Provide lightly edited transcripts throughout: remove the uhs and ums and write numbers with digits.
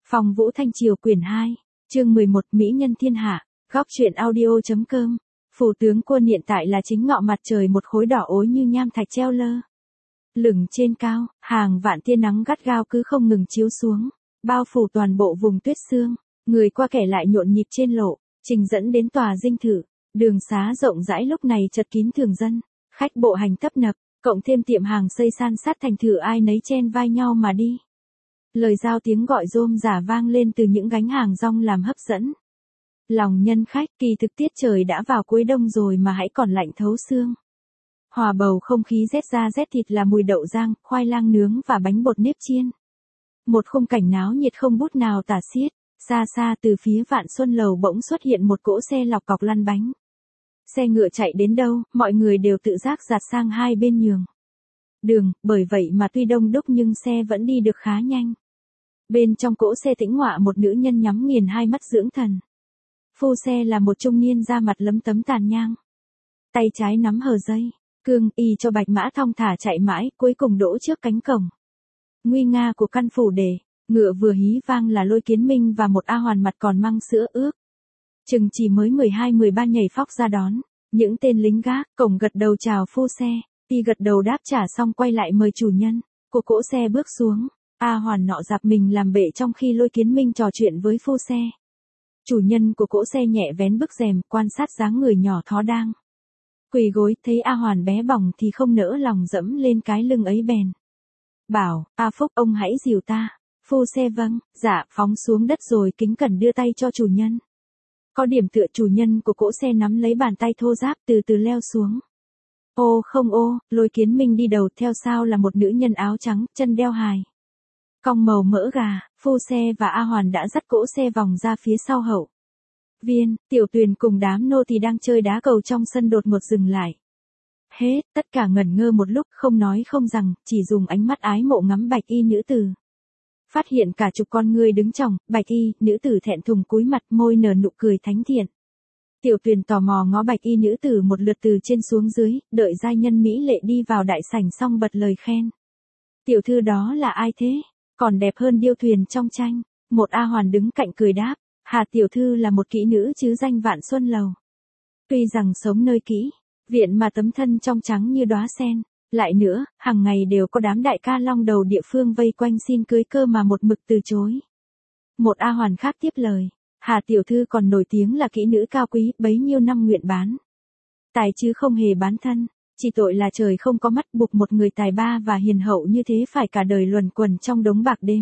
Phong Vũ Thanh Triều quyển 2, chương 11 Mỹ nhân thiên hạ, góc truyện audio.com. Phủ tướng quân hiện tại là chính ngọ mặt trời một khối đỏ ối như nham thạch treo lơ lửng trên cao, hàng vạn tia nắng gắt gao cứ không ngừng chiếu xuống, bao phủ toàn bộ vùng tuyết sương, người qua kẻ lại nhộn nhịp trên lộ, trình dẫn đến tòa dinh thự, đường xá rộng rãi lúc này chật kín thường dân, khách bộ hành tấp nập, cộng thêm tiệm hàng xây san sát thành thử ai nấy chen vai nhau mà đi. Lời giao tiếng gọi rôm rả vang lên từ những gánh hàng rong làm hấp dẫn lòng nhân khách. Kỳ thực tiết trời đã vào cuối đông rồi mà hãy còn lạnh thấu xương. Hòa bầu không khí rét da rét thịt là mùi đậu rang, khoai lang nướng và bánh bột nếp chiên. Một khung cảnh náo nhiệt không bút nào tả xiết. Xa xa từ phía Vạn Xuân Lầu bỗng xuất hiện một cỗ xe lọc cọc lăn bánh. Xe ngựa chạy đến đâu, mọi người đều tự giác dạt sang hai bên nhường đường, bởi vậy mà tuy đông đúc nhưng xe vẫn đi được khá nhanh. Bên trong cỗ xe tĩnh ngọa một nữ nhân nhắm nghiền hai mắt dưỡng thần. Phu xe là một trung niên da mặt lấm tấm tàn nhang. Tay trái nắm hờ dây, cương y cho bạch mã thong thả chạy mãi, cuối cùng đỗ trước cánh cổng nguy nga của căn phủ để, ngựa vừa hí vang là Lôi Kiến Minh và một A Hoàn mặt còn măng sữa ướt. Chừng chỉ mới 12-13 nhảy phóc ra đón, những tên lính gác cổng gật đầu chào phu xe, y gật đầu đáp trả xong quay lại mời chủ nhân của cỗ xe bước xuống. A Hoàn nọ dạp mình làm bệ trong khi Lôi Kiến Minh trò chuyện với phu xe. Chủ nhân của cỗ xe nhẹ vén bức rèm quan sát dáng người nhỏ thó đang quỳ gối, thấy A Hoàn bé bỏng thì không nỡ lòng dẫm lên cái lưng ấy bèn bảo: A Phúc, ông hãy dìu ta. Phu xe vâng, dạ, phóng xuống đất rồi kính cẩn đưa tay cho chủ nhân. Có điểm tựa, chủ nhân của cỗ xe nắm lấy bàn tay thô ráp từ từ leo xuống. Ô không ô, Lôi Kiến Minh đi đầu, theo sau là một nữ nhân áo trắng, chân đeo hài cong màu mỡ gà. Phu xe và A Hoàn đã dắt cỗ xe vòng ra phía sau hậu viên. Tiểu Tuyền cùng đám nô tỳ đang chơi đá cầu trong sân đột ngột dừng lại. Hết, tất cả ngẩn ngơ một lúc, không nói không rằng, chỉ dùng ánh mắt ái mộ ngắm bạch y nữ tử. Phát hiện cả chục con ngươi đứng chồng, bạch y nữ tử thẹn thùng cúi mặt, môi nở nụ cười thánh thiện. Tiểu Tuyền tò mò ngó bạch y nữ tử một lượt từ trên xuống dưới, đợi giai nhân mỹ lệ đi vào đại sảnh xong bật lời khen. Tiểu thư đó là ai thế? Còn đẹp hơn điêu thuyền trong tranh. Một A Hoàn đứng cạnh cười đáp: Hà tiểu thư là một kỹ nữ chứ danh Vạn Xuân Lầu. Tuy rằng sống nơi kỹ viện mà tấm thân trong trắng như đóa sen. Lại nữa, hàng ngày đều có đám đại ca long đầu địa phương vây quanh xin cưới cơ mà một mực từ chối. Một A Hoàn khác tiếp lời: Hà tiểu thư còn nổi tiếng là kỹ nữ cao quý, bấy nhiêu năm nguyện bán tài chứ không hề bán thân. Chỉ tội là trời không có mắt buộc một người tài ba và hiền hậu như thế phải cả đời luẩn quẩn trong đống bạc đếm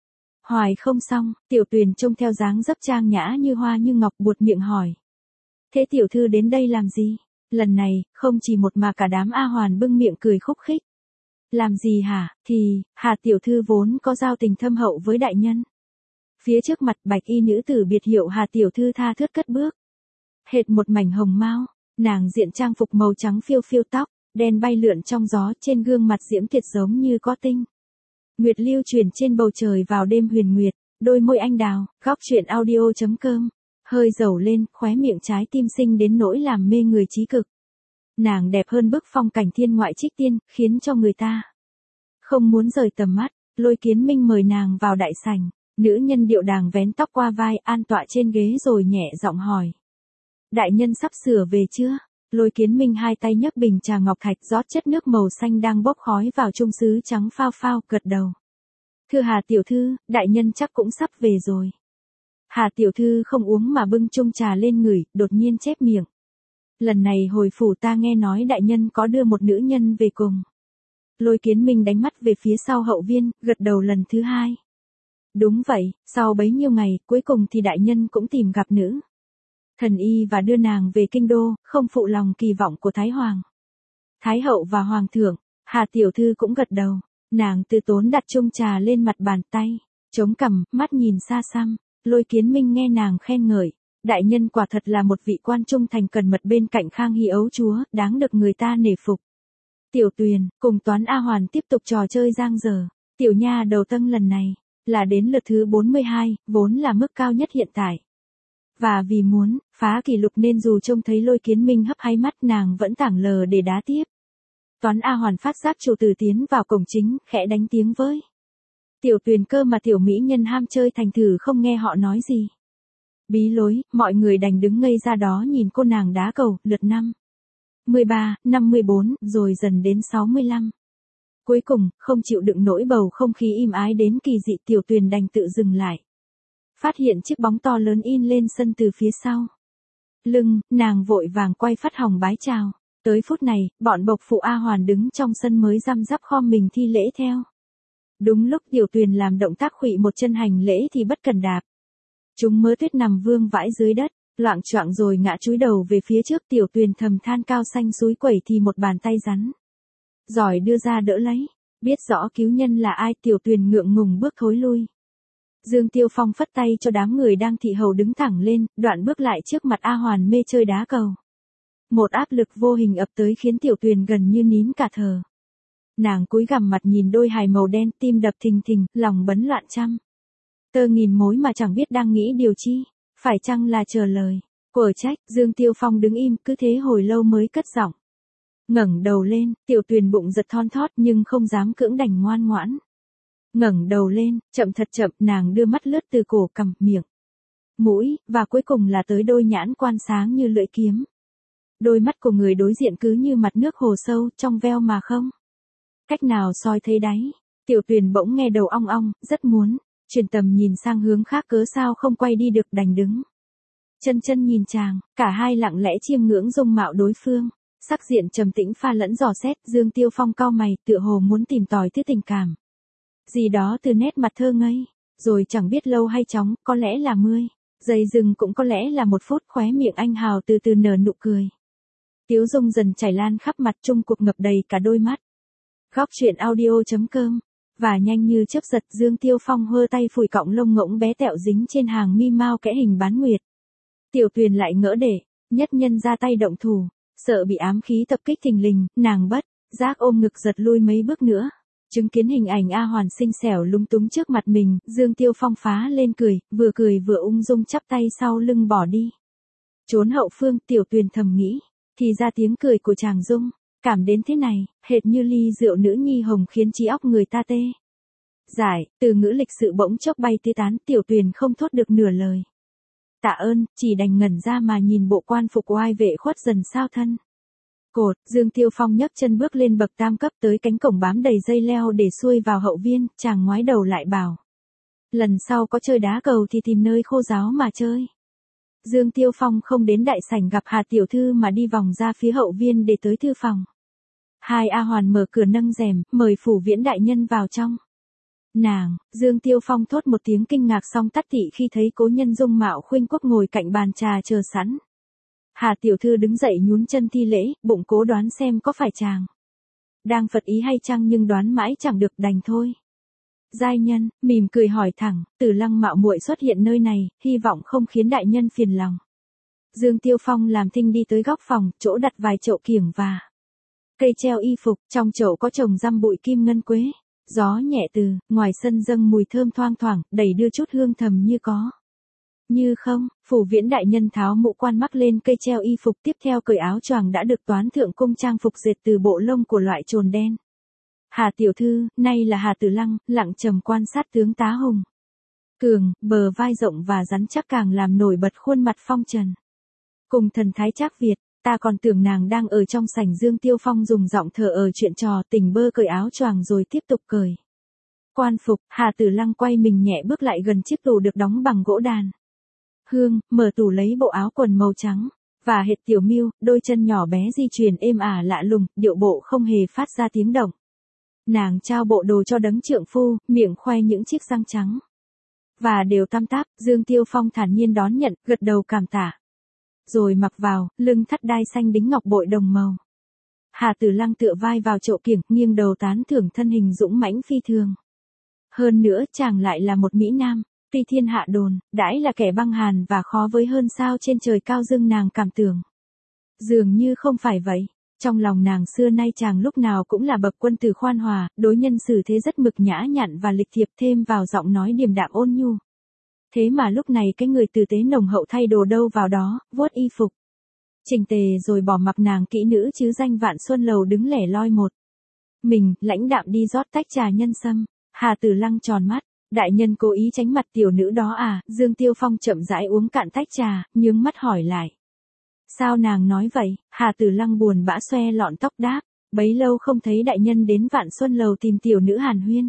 hoài không xong. Tiểu Tuyền trông theo dáng dấp trang nhã như hoa như ngọc, buột miệng hỏi: Thế tiểu thư đến đây làm gì? Lần này, không chỉ một mà cả đám A Hoàn bưng miệng cười khúc khích. Làm gì hả? Thì, Hà tiểu thư vốn có giao tình thâm hậu với đại nhân. Phía trước mặt bạch y nữ tử biệt hiệu Hà tiểu thư tha thướt cất bước. Hệt một mảnh hồng mao, nàng diện trang phục màu trắng phiêu phiêu, tóc đen bay lượn trong gió, trên gương mặt diễm tuyệt giống như có tinh nguyệt lưu truyền trên bầu trời vào đêm huyền nguyệt, đôi môi anh đào. Góc truyện audio.com. Hơi dầu lên, khóe miệng trái tim xinh đến nỗi làm mê người trí cực. Nàng đẹp hơn bức phong cảnh thiên ngoại trích tiên, khiến cho người ta không muốn rời tầm mắt. Lôi Kiến Minh mời nàng vào đại sảnh, nữ nhân điệu đàng vén tóc qua vai, an tọa trên ghế rồi nhẹ giọng hỏi: Đại nhân sắp sửa về chưa? Lôi Kiến Minh hai tay nhấc bình trà ngọc thạch rót chất nước màu xanh đang bốc khói vào chung sứ trắng phao phao, gật đầu: Thưa Hà tiểu thư, đại nhân chắc cũng sắp về rồi. Hà tiểu thư không uống mà bưng chung trà lên ngửi, đột nhiên chép miệng: Lần này hồi phủ ta nghe nói đại nhân có đưa một nữ nhân về cùng. Lôi Kiến Minh đánh mắt về phía sau hậu viên, gật đầu lần thứ hai: Đúng vậy, sau bấy nhiêu ngày, cuối cùng thì đại nhân cũng tìm gặp nữ thần y và đưa nàng về kinh đô, không phụ lòng kỳ vọng của Thái Hoàng, Thái Hậu và Hoàng thượng. Hà tiểu thư cũng gật đầu. Nàng từ tốn đặt chung trà lên mặt bàn tay, chống cằm, mắt nhìn xa xăm. Lôi Kiến Minh nghe nàng khen ngợi: Đại nhân quả thật là một vị quan trung thành cần mật bên cạnh Khang Hy ấu chúa, đáng được người ta nể phục. Tiểu Tuyền cùng Toán A Hoàn tiếp tục trò chơi giang dở. Tiểu nha đầu Tân lần này là đến lượt thứ 42, vốn là mức cao nhất hiện tại. Và vì muốn phá kỷ lục nên dù trông thấy Lôi Kiến Minh hấp háy mắt, nàng vẫn tảng lờ để đá tiếp. Toán A Hoàn phát giác chủ tử tiến vào cổng chính, khẽ đánh tiếng với Tiểu Tuyền cơ mà tiểu mỹ nhân ham chơi thành thử không nghe họ nói gì. Bí lối, mọi người đành đứng ngây ra đó nhìn cô nàng đá cầu, lượt 13, 54, rồi dần đến 65. Cuối cùng, không chịu đựng nỗi bầu không khí im ái đến kỳ dị, Tiểu Tuyền đành tự dừng lại. Phát hiện chiếc bóng to lớn in lên sân từ phía sau lưng, nàng vội vàng quay phát hồng bái chào. Tới phút này, bọn bộc phụ A Hoàn đứng trong sân mới răm rắp khom mình thi lễ theo. Đúng lúc Tiểu Tuyền làm động tác khuỵu một chân hành lễ thì bất cần đạp. Chúng mớ tuyết nằm vương vãi dưới đất, loạng choạng rồi ngã chúi đầu về phía trước. Tiểu Tuyền thầm than cao xanh súi quẩy thì một bàn tay rắn giỏi đưa ra đỡ lấy. Biết rõ cứu nhân là ai, Tiểu Tuyền ngượng ngùng bước thối lui. Dương Tiêu Phong phất tay cho đám người đang thị hầu đứng thẳng lên, đoạn bước lại trước mặt A Hoàn mê chơi đá cầu. Một áp lực vô hình ập tới khiến Tiểu Tuyền gần như nín cả thở. Nàng cúi gằm mặt nhìn đôi hài màu đen, tim đập thình thình, lòng bấn loạn trăm tơ nghìn mối mà chẳng biết đang nghĩ điều chi, phải chăng là chờ lời của trách. Dương Tiêu Phong đứng im cứ thế hồi lâu mới cất giọng. Ngẩng đầu lên, Tiểu Tuyền bụng giật thon thót nhưng không dám cưỡng đành ngoan ngoãn. Ngẩng đầu lên, chậm thật chậm, nàng đưa mắt lướt từ cổ cằm, miệng, mũi, và cuối cùng là tới đôi nhãn quan sáng như lưỡi kiếm. Đôi mắt của người đối diện cứ như mặt nước hồ sâu, trong veo mà không cách nào soi thấy đáy. Tiểu Tuyền bỗng nghe đầu ong ong, rất muốn chuyển tầm nhìn sang hướng khác, cớ sao không quay đi được, đành đứng chân nhìn chàng. Cả hai lặng lẽ chiêm ngưỡng dung mạo đối phương, sắc diện trầm tĩnh pha lẫn dò xét. Dương Tiêu Phong cau mày, tựa hồ muốn tìm tòi thứ tình cảm gì đó từ nét mặt thơ ngây. Rồi chẳng biết lâu hay chóng, có lẽ là 10 giây dừng, cũng có lẽ là 1 phút, khóe miệng anh hào từ từ nở nụ cười. Tiếu dung dần chảy lan khắp mặt, chung cuộc ngập đầy cả đôi mắt. Góc truyện audio.com. Và nhanh như chớp giật, Dương Tiêu Phong hơ tay phủi cọng lông ngỗng bé tẹo dính trên hàng mi mau kẽ hình bán nguyệt. Tiểu Tuyền lại ngỡ để nhất nhân ra tay động thủ, sợ bị ám khí tập kích thình lình, nàng bất giác ôm ngực giật lui mấy bước nữa. Chứng kiến hình ảnh A Hoàn xinh xẻo lúng túng trước mặt mình, Dương Tiêu Phong phá lên cười vừa ung dung chắp tay sau lưng bỏ đi. Trốn hậu phương, Tiểu Tuyền thầm nghĩ, thì ra tiếng cười của chàng dung cảm đến thế này, hệt như ly rượu nữ nhi hồng khiến trí óc người ta tê dại. Từ ngữ lịch sự bỗng chốc bay tứ tán, Tiểu Tuyền không thốt được nửa lời tạ ơn, chỉ đành ngẩn ra mà nhìn bộ quan phục oai vệ khuất dần sao thân cột. Dương Tiêu Phong nhấc chân bước lên bậc tam cấp tới cánh cổng bám đầy dây leo để xuôi vào hậu viên. Chàng ngoái đầu lại bảo, lần sau có chơi đá cầu thì tìm nơi khô ráo mà chơi. Dương Tiêu Phong không đến đại sảnh gặp Hà tiểu thư mà đi vòng ra phía hậu viên để tới thư phòng. Hai A Hoàn mở cửa nâng rèm, mời phủ viễn đại nhân vào trong. Nàng, Dương Tiêu Phong thốt một tiếng kinh ngạc xong tắt thị khi thấy cố nhân dung mạo khuynh quốc ngồi cạnh bàn trà chờ sẵn. Hà tiểu thư đứng dậy nhún chân thi lễ, bụng cố đoán xem có phải chàng đang phật ý hay chăng, nhưng đoán mãi chẳng được, đành thôi. Giai nhân mỉm cười hỏi thẳng, Tử Lăng mạo muội xuất hiện nơi này, hy vọng không khiến đại nhân phiền lòng. Dương Tiêu Phong làm thinh đi tới góc phòng, chỗ đặt vài chậu kiểng và cây treo y phục, trong chậu có trồng răm bụi kim ngân quế. Gió nhẹ từ ngoài sân dâng mùi thơm thoang thoảng, đầy đưa chút hương thầm như có như không. Phủ viễn đại nhân tháo mũ quan mắc lên cây treo y phục, tiếp theo cởi áo choàng đã được toán thượng cung trang phục dệt từ bộ lông của loại trồn đen. Hà tiểu thư, nay là Hà Tử Lăng, lặng trầm quan sát tướng tá hùng cường, bờ vai rộng và rắn chắc càng làm nổi bật khuôn mặt phong trần cùng thần thái trác Việt. Ta còn tưởng nàng đang ở trong sảnh. Dương Tiêu Phong dùng giọng thờ ở chuyện trò, tỉnh bơ cởi áo choàng rồi tiếp tục cởi quan phục. Hà Tử Lăng quay mình nhẹ bước lại gần chiếc tủ được đóng bằng gỗ đàn hương, mở tủ lấy bộ áo quần màu trắng và hệt tiểu miêu, đôi chân nhỏ bé di chuyển êm ả lạ lùng, điệu bộ không hề phát ra tiếng động. Nàng trao bộ đồ cho đấng trượng phu, miệng khoe những chiếc răng trắng và đều tăm táp. Dương Tiêu Phong thản nhiên đón nhận, gật đầu cảm tạ, rồi mặc vào, lưng thắt đai xanh đính ngọc bội đồng màu. Hà Tử Lăng tựa vai vào chậu kiểng, nghiêng đầu tán thưởng thân hình dũng mãnh phi thường. Hơn nữa chàng lại là một mỹ nam, tuy thiên hạ đồn, đãi là kẻ băng hàn và khó với hơn sao trên trời cao, dưng nàng cảm tưởng dường như không phải vậy. Trong lòng nàng xưa nay chàng lúc nào cũng là bậc quân tử khoan hòa, đối nhân xử thế rất mực nhã nhặn và lịch thiệp, thêm vào giọng nói điềm đạm ôn nhu. Thế mà lúc này cái người tử tế nồng hậu thay đồ đâu vào đó, vuốt y phục chỉnh tề rồi bỏ mặc nàng kỹ nữ chứ danh Vạn Xuân Lầu đứng lẻ loi một mình, lãnh đạm đi rót tách trà nhân sâm. Hà Tử Lăng tròn mắt, đại nhân cố ý tránh mặt tiểu nữ đó à? Dương Tiêu Phong chậm rãi uống cạn tách trà, nhướng mắt hỏi lại. Sao nàng nói vậy? Hà Tử Lăng buồn bã xoe lọn tóc đáp, bấy lâu không thấy đại nhân đến Vạn Xuân Lầu tìm tiểu nữ hàn huyên.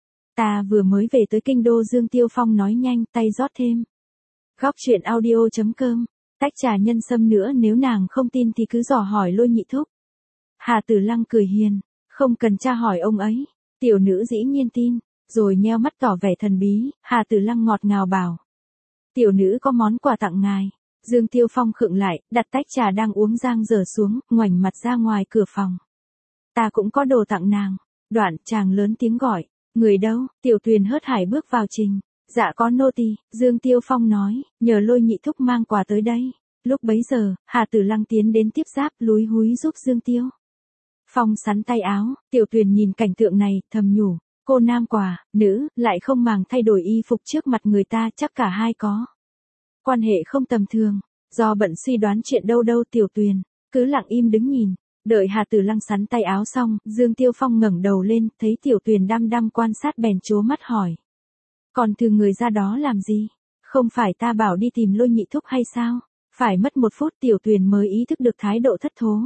Ta vừa mới về tới kinh đô. Dương Tiêu Phong nói nhanh, tay rót thêm. Góc truyện audio.com, tách trà nhân sâm nữa, nếu nàng không tin thì cứ dò hỏi Lôi Nhị Thúc. Hà Tử Lăng cười hiền, không cần tra hỏi ông ấy, tiểu nữ dĩ nhiên tin, rồi nheo mắt tỏ vẻ thần bí. Hà Tử Lăng ngọt ngào bảo, tiểu nữ có món quà tặng ngài. Dương Tiêu Phong khựng lại, đặt tách trà đang uống giang dở xuống, ngoảnh mặt ra ngoài cửa phòng. Ta cũng có đồ tặng nàng. Đoạn chàng lớn tiếng gọi, người đâu? Tiểu Tuyền hớt hải bước vào trình. Dạ có nô tỳ. Dương Tiêu Phong nói, nhờ Lôi Nhị Thúc mang quà tới đây. Lúc bấy giờ, Hà Tử Lăng tiến đến tiếp giáp lúi húi giúp Dương Tiêu Phong sắn tay áo. Tiểu Tuyền nhìn cảnh tượng này, thầm nhủ, cô nam quà, nữ, lại không màng thay đổi y phục trước mặt người ta, chắc cả hai có quan hệ không tầm thường. Do bận suy đoán chuyện đâu Tiểu Tuyền cứ lặng im đứng nhìn. Đợi Hà Tử Lăng sắn tay áo xong, Dương Tiêu Phong ngẩng đầu lên, thấy Tiểu Tuyền đăm đăm quan sát bèn trố mắt hỏi. Còn thường người ra đó làm gì? Không phải ta bảo đi tìm Lôi Nhị Thúc hay sao? Phải mất 1 phút Tiểu Tuyền mới ý thức được thái độ thất thố.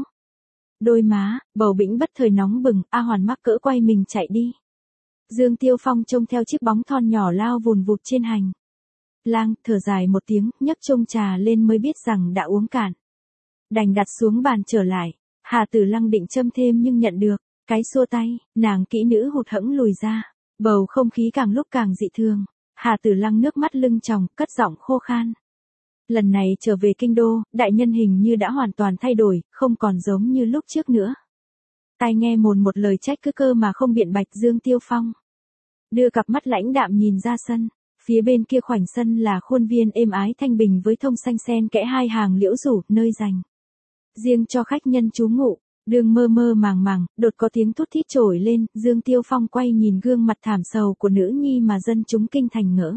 Đôi má, bầu bĩnh bất thời nóng bừng, A Hoàn mắc cỡ quay mình chạy đi. Dương Tiêu Phong trông theo chiếc bóng thon nhỏ lao vùn vụt trên hành lang, thở dài một tiếng, nhấc chung trà lên mới biết rằng đã uống cạn. Đành đặt xuống bàn trở lại. Hà Tử Lăng định châm thêm nhưng nhận được cái xua tay, nàng kỹ nữ hụt hẫng lùi ra. Bầu không khí càng lúc càng dị thường. Hà Tử Lăng nước mắt lưng tròng, cất giọng khô khan. Lần này trở về kinh đô, đại nhân hình như đã hoàn toàn thay đổi, không còn giống như lúc trước nữa. Tai nghe mồn một lời trách cứ cơ mà không biện bạch. Dương Tiêu Phong đưa cặp mắt lãnh đạm nhìn ra sân. Phía bên kia khoảnh sân là khuôn viên êm ái thanh bình với thông xanh xen kẽ 2 hàng liễu rủ, nơi dành riêng cho khách nhân trú ngụ. Đường mơ mơ màng màng, đột có tiếng thút thít trồi lên. Dương Tiêu Phong quay nhìn gương mặt thảm sầu của nữ nhi mà dân chúng kinh thành ngỡ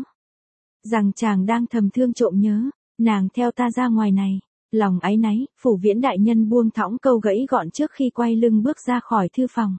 rằng chàng đang thầm thương trộm nhớ. Nàng theo ta ra ngoài này. Lòng áy náy, Phủ Viễn đại nhân buông thõng câu gãy gọn trước khi quay lưng bước ra khỏi thư phòng.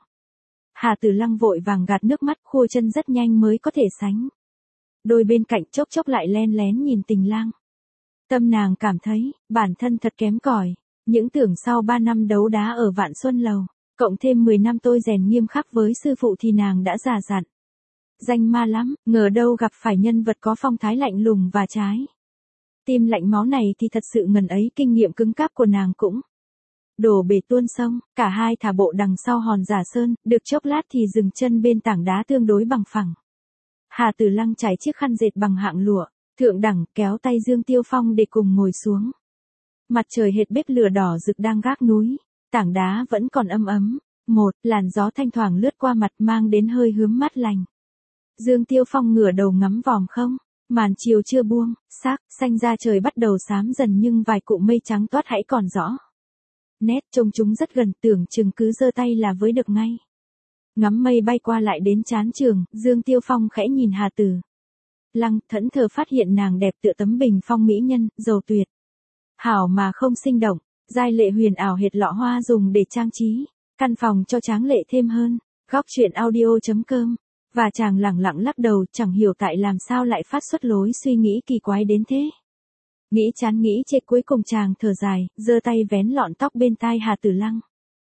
Hà Tử Lăng vội vàng gạt nước mắt, khua chân rất nhanh mới có thể sánh đôi bên cạnh, chốc chốc lại len lén nhìn Tình Lang. Tâm nàng cảm thấy bản thân thật kém cỏi. Những tưởng sau 3 năm đấu đá ở Vạn Xuân Lầu, cộng thêm 10 năm tôi rèn nghiêm khắc với sư phụ thì nàng đã già dặn danh ma lắm, ngờ đâu gặp phải nhân vật có phong thái lạnh lùng và trái tim lạnh máu này thì thật sự ngần ấy kinh nghiệm cứng cáp của nàng cũng đổ bể tuôn sông. Cả hai thả bộ đằng sau hòn Giả Sơn, được chốc lát thì dừng chân bên tảng đá tương đối bằng phẳng. Hà Tử Lăng trải chiếc khăn dệt bằng hạng lụa thượng đẳng, kéo tay Dương Tiêu Phong để cùng ngồi xuống. Mặt trời hệt bếp lửa đỏ rực đang gác núi, tảng đá vẫn còn ấm ấm. Một làn gió thanh thoảng lướt qua mặt mang đến hơi hướm mát lành. Dương Tiêu Phong ngửa đầu ngắm vòm không, màn chiều chưa buông, sắc xanh da trời bắt đầu xám dần nhưng vài cụm mây trắng toát hãy còn rõ nét, trông chúng rất gần, tưởng chừng cứ giơ tay là với được ngay. Ngắm mây bay qua lại đến trán trường, Dương Tiêu Phong khẽ nhìn Hà Tử Lăng, thẫn thờ phát hiện nàng đẹp tựa tấm bình phong mỹ nhân, giàu tuyệt hảo mà không sinh động, giai lệ huyền ảo hệt lọ hoa dùng để trang trí căn phòng cho tráng lệ thêm hơn. Góc truyện audio.com. Và chàng lẳng lặng lắc đầu, chẳng hiểu tại làm sao lại phát xuất lối suy nghĩ kỳ quái đến thế. Nghĩ chán nghĩ chê, cuối cùng chàng thở dài, giơ tay vén lọn tóc bên tai Hà Tử Lăng.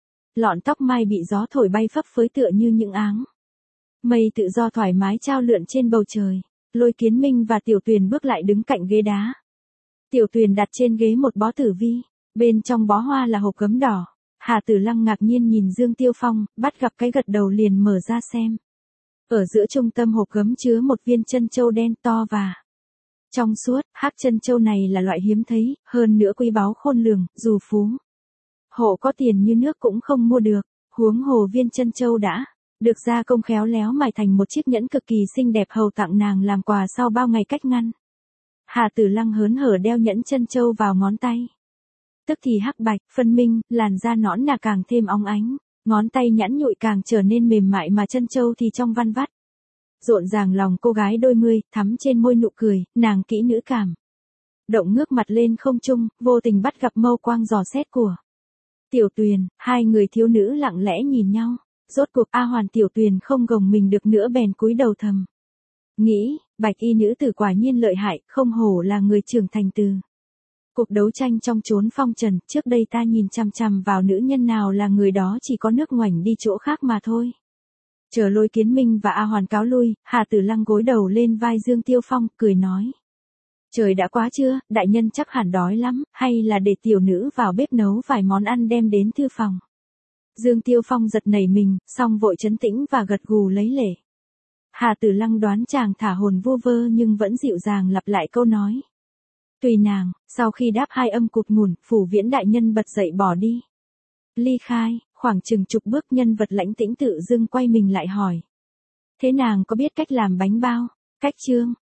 Lọn tóc mai bị gió thổi bay phấp phới tựa như những áng mây tự do thoải mái trao lượn trên bầu trời. Lôi Kiến Minh và Tiểu Tuyền bước lại đứng cạnh ghế đá. Tiểu Tuyền đặt trên ghế một bó tử vi, bên trong bó hoa là hộp gấm đỏ. Hà Tử Lăng ngạc nhiên nhìn Dương Tiêu Phong, bắt gặp cái gật đầu liền mở ra xem. Ở giữa trung tâm hộp gấm chứa một viên chân châu đen to và trong suốt. Hắc chân châu này là loại hiếm thấy, hơn nữa quý báu khôn lường, dù phú hộ có tiền như nước cũng không mua được. Huống hồ viên chân châu đã được gia công khéo léo mài thành một chiếc nhẫn cực kỳ xinh đẹp hầu tặng nàng làm quà sau bao ngày cách ngăn. Hà Tử Lăng hớn hở đeo nhẫn chân châu vào ngón tay. Tức thì hắc bạch phân minh, làn da nõn nà càng thêm óng ánh, ngón tay nhẵn nhụi càng trở nên mềm mại mà chân châu thì trong văn vắt. Rộn ràng lòng cô gái đôi mươi, thắm trên môi nụ cười, nàng kỹ nữ cảm động ngước mặt lên không trung, vô tình bắt gặp mâu quang dò xét của Tiểu Tuyền. Hai người thiếu nữ lặng lẽ nhìn nhau. rốt cuộc A Hoàn tiểu tuyền không gồng mình được nữa bèn cúi đầu thầm. Nghĩ, bạch y nữ tử quả nhiên lợi hại, không hổ là người trưởng thành từ. Cuộc đấu tranh trong chốn phong trần, trước đây ta nhìn chằm chằm vào nữ nhân nào là người đó chỉ có nước ngoảnh đi chỗ khác mà thôi. Chờ Lôi Kiến Minh và A Hoàn cáo lui, Hà Tử Lăng gối đầu lên vai Dương Tiêu Phong, cười nói. Trời đã quá trưa, đại nhân chắc hẳn đói lắm, hay là để tiểu nữ vào bếp nấu vài món ăn đem đến thư phòng. Dương Tiêu Phong giật nảy mình, xong vội trấn tĩnh và gật gù lấy lệ. Hà Tử Lăng đoán chàng thả hồn vô vơ nhưng vẫn dịu dàng lặp lại câu nói. Tùy nàng, sau khi đáp hai âm cụt ngủn, Phủ Viễn đại nhân bật dậy bỏ đi. Ly khai, khoảng chừng chục bước nhân vật lãnh tĩnh tự dưng quay mình lại hỏi. Thế nàng có biết cách làm bánh bao? Cách chương,